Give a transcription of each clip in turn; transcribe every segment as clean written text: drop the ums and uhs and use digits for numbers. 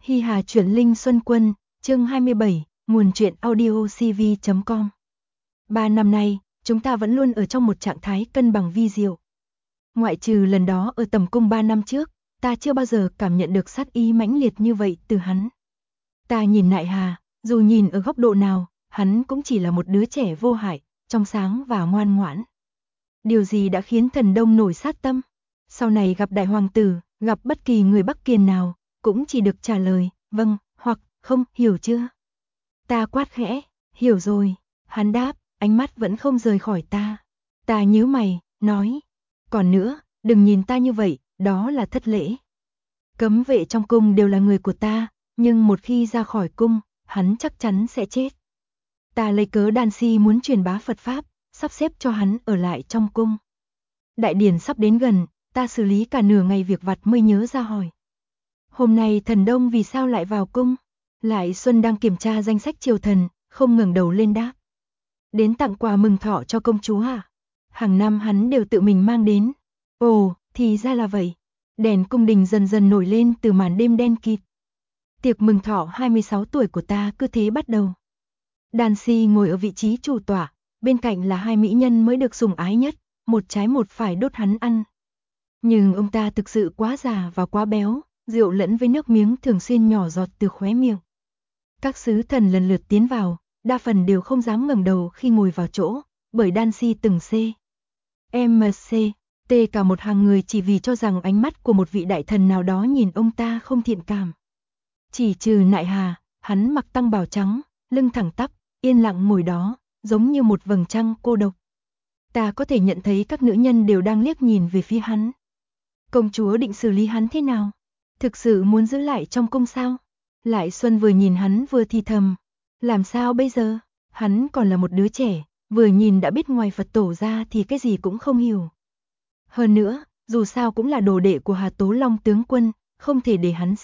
Hi Hà chuyển linh Xuân Quân, chương 27, nguồn truyện audio cv.com. 3 năm nay, chúng ta vẫn luôn ở trong một trạng thái cân bằng vi diệu. Ngoại trừ lần đó ở tầm cung 3 năm trước, ta chưa bao giờ cảm nhận được sát ý mãnh liệt như vậy từ hắn. Ta nhìn Nại Hà, dù nhìn ở góc độ nào, hắn cũng chỉ là một đứa trẻ vô hại, trong sáng và ngoan ngoãn. Điều gì đã khiến Thần Đông nổi sát tâm? Sau này gặp đại hoàng tử, gặp bất kỳ người Bắc Kiền nào, cũng chỉ được trả lời, vâng, hoặc, không, hiểu chưa? Ta quát khẽ, hiểu rồi, hắn đáp, ánh mắt vẫn không rời khỏi ta. Ta nhíu mày, nói, còn nữa, đừng nhìn ta như vậy, đó là thất lễ. Cấm vệ trong cung đều là người của ta, nhưng một khi ra khỏi cung, hắn chắc chắn sẽ chết. Ta lấy cớ Đan Si muốn truyền bá Phật Pháp, sắp xếp cho hắn ở lại trong cung. Đại điển sắp đến gần, ta xử lý cả nửa ngày việc vặt mới nhớ ra hỏi. Hôm nay Thần Đông vì sao lại vào cung? Lại Xuân đang kiểm tra danh sách triều thần, không ngẩng đầu lên đáp. Đến tặng quà mừng thọ cho công chúa à? Hàng năm hắn đều tự mình mang đến. Ồ, thì ra là vậy. Đèn cung đình dần dần nổi lên từ màn đêm đen kịt. Tiệc mừng thọ 26 tuổi của ta cứ thế bắt đầu. Đan Si ngồi ở vị trí chủ tọa, bên cạnh là hai mỹ nhân mới được sủng ái nhất, một trái một phải đốt hắn ăn. Nhưng ông ta thực sự quá già và quá béo, rượu lẫn với nước miếng thường xuyên nhỏ giọt từ khóe miệng. Các sứ thần lần lượt tiến vào, đa phần đều không dám ngẩng đầu khi ngồi vào chỗ, bởi Đan Si từng MC, cả một hàng người chỉ vì cho rằng ánh mắt của một vị đại thần nào đó nhìn ông ta không thiện cảm. Chỉ trừ Nại Hà, hắn mặc tăng bào trắng, lưng thẳng tắp, yên lặng ngồi đó, giống như một vầng trăng cô độc. Ta có thể nhận thấy các nữ nhân đều đang liếc nhìn về phía hắn. Công chúa định xử lý hắn thế nào? Thực sự muốn giữ lại trong cung sao? Lại Xuân vừa nhìn hắn vừa thì thầm. Làm sao bây giờ? Hắn còn là một đứa trẻ, vừa nhìn đã biết ngoài Phật tổ ra thì cái gì cũng không hiểu. Hơn nữa, dù sao cũng là đồ đệ của Hà Tố Long tướng quân, không thể để hắn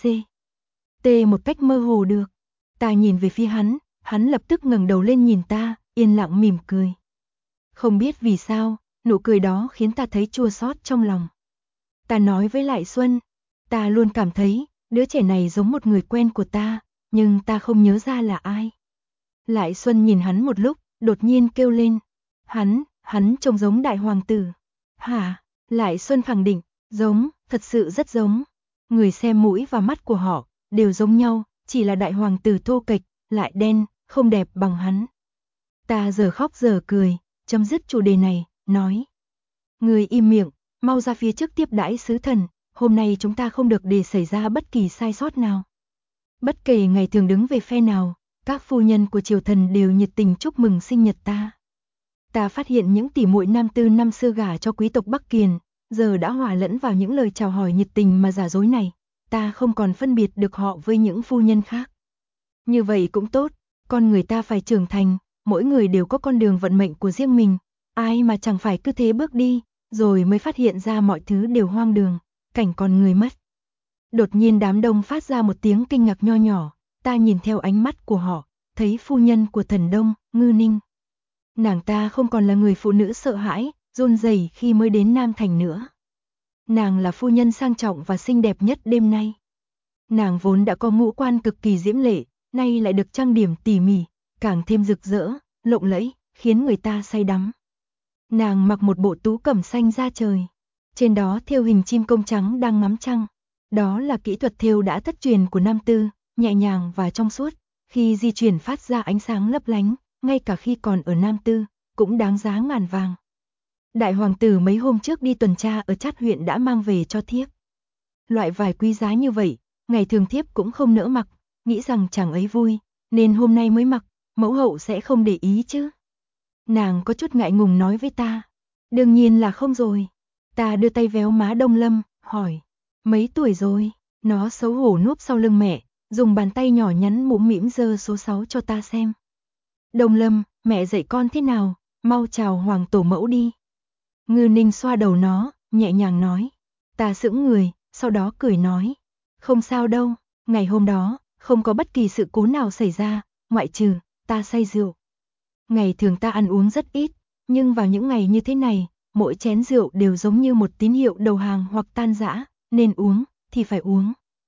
một cách mơ hồ được. Ta nhìn về phía hắn lập tức ngẩng đầu lên nhìn ta, yên lặng mỉm cười. Không biết vì sao, nụ cười đó khiến ta thấy chua xót trong lòng. Ta nói với Lại Xuân, ta luôn cảm thấy, đứa trẻ này giống một người quen của ta, nhưng ta không nhớ ra là ai. Lại Xuân nhìn hắn một lúc, đột nhiên kêu lên. Hắn trông giống đại hoàng tử. Hả? Lại Xuân khẳng định, giống, thật sự rất giống. Người xem mũi và mắt của họ, đều giống nhau, chỉ là đại hoàng tử thô kệch, lại đen, không đẹp bằng hắn. Ta giờ khóc giờ cười, chấm dứt chủ đề này, nói. Người im miệng, mau ra phía trước tiếp đãi sứ thần, hôm nay chúng ta không được để xảy ra bất kỳ sai sót nào. Bất kể ngày thường đứng về phe nào, các phu nhân của triều thần đều nhiệt tình chúc mừng sinh nhật ta. Ta phát hiện những tỷ muội nam tư năm xưa gả cho quý tộc Bắc Kiền, giờ đã hòa lẫn vào những lời chào hỏi nhiệt tình mà giả dối này, ta không còn phân biệt được họ với những phu nhân khác. Như vậy cũng tốt, con người ta phải trưởng thành, mỗi người đều có con đường vận mệnh của riêng mình, ai mà chẳng phải cứ thế bước đi, rồi mới phát hiện ra mọi thứ đều hoang đường, cảnh con người mất. Đột nhiên đám đông phát ra một tiếng kinh ngạc nho nhỏ, ta nhìn theo ánh mắt của họ, thấy phu nhân của Thần Đông, Ngư Ninh. Nàng ta không còn là người phụ nữ sợ hãi, run rẩy khi mới đến Nam Thành nữa. Nàng là phu nhân sang trọng và xinh đẹp nhất đêm nay. Nàng vốn đã có ngũ quan cực kỳ diễm lệ, nay lại được trang điểm tỉ mỉ, càng thêm rực rỡ, lộng lẫy, khiến người ta say đắm. Nàng mặc một bộ tú cẩm xanh da trời, trên đó thêu hình chim công trắng đang ngắm trăng. Đó là kỹ thuật thêu đã thất truyền của Nam Tư, nhẹ nhàng và trong suốt, khi di chuyển phát ra ánh sáng lấp lánh, ngay cả khi còn ở Nam Tư, cũng đáng giá ngàn vàng. Đại hoàng tử mấy hôm trước đi tuần tra ở Trát huyện đã mang về cho thiếp. Loại vải quý giá như vậy, ngày thường thiếp cũng không nỡ mặc, nghĩ rằng chàng ấy vui, nên hôm nay mới mặc, mẫu hậu sẽ không để ý chứ. Nàng có chút ngại ngùng nói với ta. Đương nhiên là không rồi. Ta đưa tay véo má Đông Lâm, hỏi. Mấy tuổi rồi? Nó xấu hổ núp sau lưng mẹ, dùng bàn tay nhỏ nhắn mũm mĩm giơ số 6 cho ta xem. Đông Lâm, mẹ dạy con thế nào? Mau chào hoàng tổ mẫu đi. Ngư Ninh xoa đầu nó, nhẹ nhàng nói. Ta sững người, sau đó cười nói. Không sao đâu, ngày hôm đó, không có bất kỳ sự cố nào xảy ra, ngoại trừ, ta say rượu. Ngày thường ta ăn uống rất ít, nhưng vào những ngày như thế này, mỗi chén rượu đều giống như một tín hiệu đầu hàng hoặc tan rã, nên uống, thì phải uống.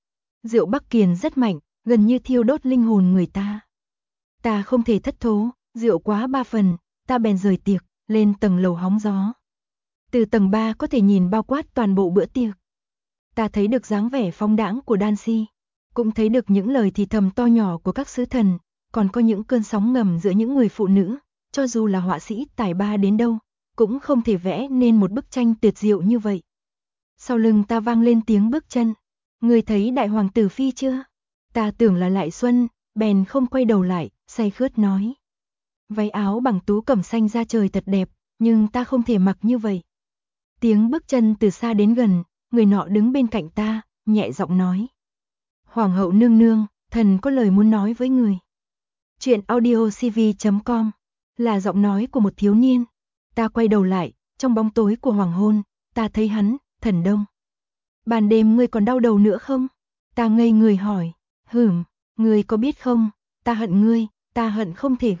Rượu Bắc Kiền rất mạnh, gần như thiêu đốt linh hồn người ta. Ta không thể thất thố, rượu quá 3 phần, ta bèn rời tiệc, lên tầng lầu hóng gió. Từ tầng 3 có thể nhìn bao quát toàn bộ bữa tiệc. Ta thấy được dáng vẻ phóng đãng của Dancy, cũng thấy được những lời thì thầm to nhỏ của các sứ thần, còn có những cơn sóng ngầm giữa những người phụ nữ, cho dù là họa sĩ tài ba đến đâu, cũng không thể vẽ nên một bức tranh tuyệt diệu như vậy. Sau lưng ta vang lên tiếng bước chân. Người thấy đại hoàng tử phi chưa? Ta tưởng là Lại Xuân, bèn không quay đầu lại, say khướt nói. Váy áo bằng tú cẩm xanh da trời thật đẹp, nhưng ta không thể mặc như vậy. Tiếng bước chân từ xa đến gần, người nọ đứng bên cạnh ta, nhẹ giọng nói. Hoàng hậu nương nương, thần có lời muốn nói với người. Chuyện audiocv.com là giọng nói của một thiếu niên. Ta quay đầu lại, trong bóng tối của hoàng hôn, ta thấy hắn, Thần Đông. Ban đêm ngươi còn đau đầu nữa không? Ta ngây người hỏi. Ngươi có biết không, ta hận ngươi, ta hận không thể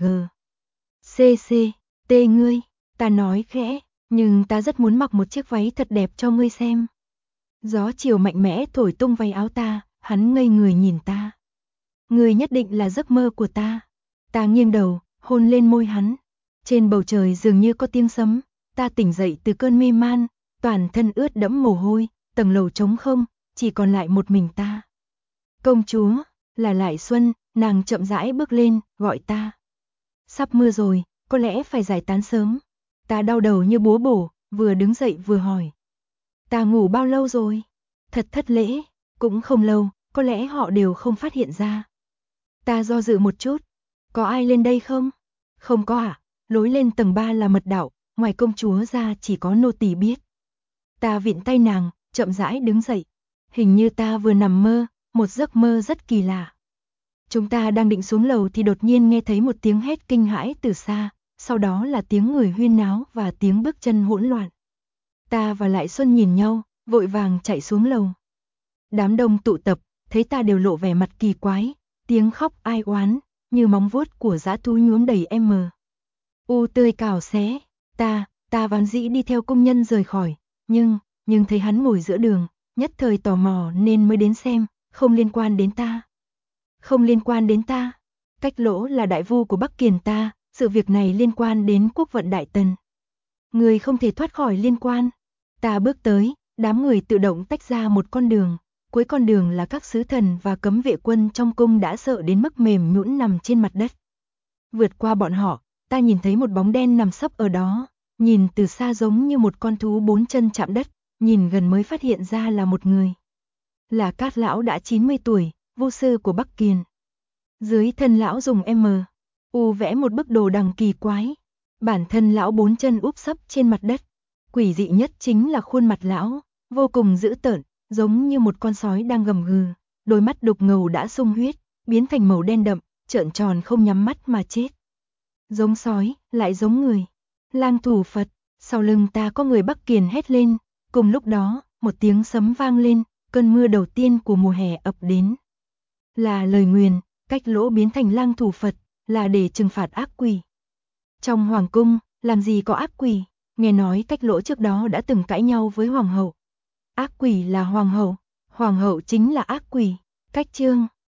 t ngươi. Ta nói khẽ, nhưng ta rất muốn mặc một chiếc váy thật đẹp cho ngươi xem. Gió chiều mạnh mẽ thổi tung váy áo ta, hắn ngây người nhìn ta. Ngươi nhất định là giấc mơ của ta. Ta nghiêng đầu, hôn lên môi hắn. Trên bầu trời dường như có tiếng sấm, ta tỉnh dậy từ cơn mê man, toàn thân ướt đẫm mồ hôi, tầng lầu trống không, chỉ còn lại một mình ta. Công chúa, là Lại Xuân, nàng chậm rãi bước lên, gọi ta. Sắp mưa rồi, có lẽ phải giải tán sớm. Ta đau đầu như búa bổ, vừa đứng dậy vừa hỏi. Ta ngủ bao lâu rồi? Thật thất lễ, cũng không lâu, có lẽ họ đều không phát hiện ra. Ta do dự một chút. Có ai lên đây không? Không có ạ, lối lên tầng 3 là mật đạo, ngoài công chúa ra chỉ có nô tỳ biết. Ta vịn tay nàng, chậm rãi đứng dậy. Hình như ta vừa nằm mơ, một giấc mơ rất kỳ lạ. Chúng ta đang định xuống lầu thì đột nhiên nghe thấy một tiếng hét kinh hãi từ xa, sau đó là tiếng người huyên náo và tiếng bước chân hỗn loạn. Ta và Lại Xuân nhìn nhau, vội vàng chạy xuống lầu. Đám đông tụ tập, thấy ta đều lộ vẻ mặt kỳ quái, tiếng khóc ai oán, như móng vuốt của dã thú nhuốm đầy tươi cào xé. Ta vốn dĩ đi theo công nhân rời khỏi, nhưng thấy hắn ngồi giữa đường, nhất thời tò mò nên mới đến xem, không liên quan đến ta. Không liên quan đến ta. Cách Lỗ là đại vu của Bắc Kiền ta, sự việc này liên quan đến quốc vận Đại Tần. Người không thể thoát khỏi liên quan. Ta bước tới, đám người tự động tách ra một con đường, cuối con đường là các sứ thần và cấm vệ quân trong cung đã sợ đến mức mềm nhũn nằm trên mặt đất. Vượt qua bọn họ, ta nhìn thấy một bóng đen nằm sấp ở đó, nhìn từ xa giống như một con thú 4 chân chạm đất, nhìn gần mới phát hiện ra là một người. Là Cát lão đã 90 tuổi, vô sư của Bắc Kiền. Dưới thân lão dùng vẽ một bức đồ đằng kỳ quái. Bản thân lão 4 chân úp sấp trên mặt đất. Quỷ dị nhất chính là khuôn mặt lão, vô cùng dữ tợn, giống như một con sói đang gầm gừ. Đôi mắt đục ngầu đã sung huyết, biến thành màu đen đậm, trợn tròn không nhắm mắt mà chết. Giống sói, lại giống người. Lang thủ Phật, sau lưng ta có người Bắc Kiền hét lên. Cùng lúc đó, một tiếng sấm vang lên, cơn mưa đầu tiên của mùa hè ập đến. Là lời nguyền, Cách Lỗ biến thành lang thủ Phật, là để trừng phạt ác quỷ. Trong hoàng cung, làm gì có ác quỷ, nghe nói Cách Lỗ trước đó đã từng cãi nhau với hoàng hậu. Ác quỷ là hoàng hậu chính là ác quỷ. Cách chương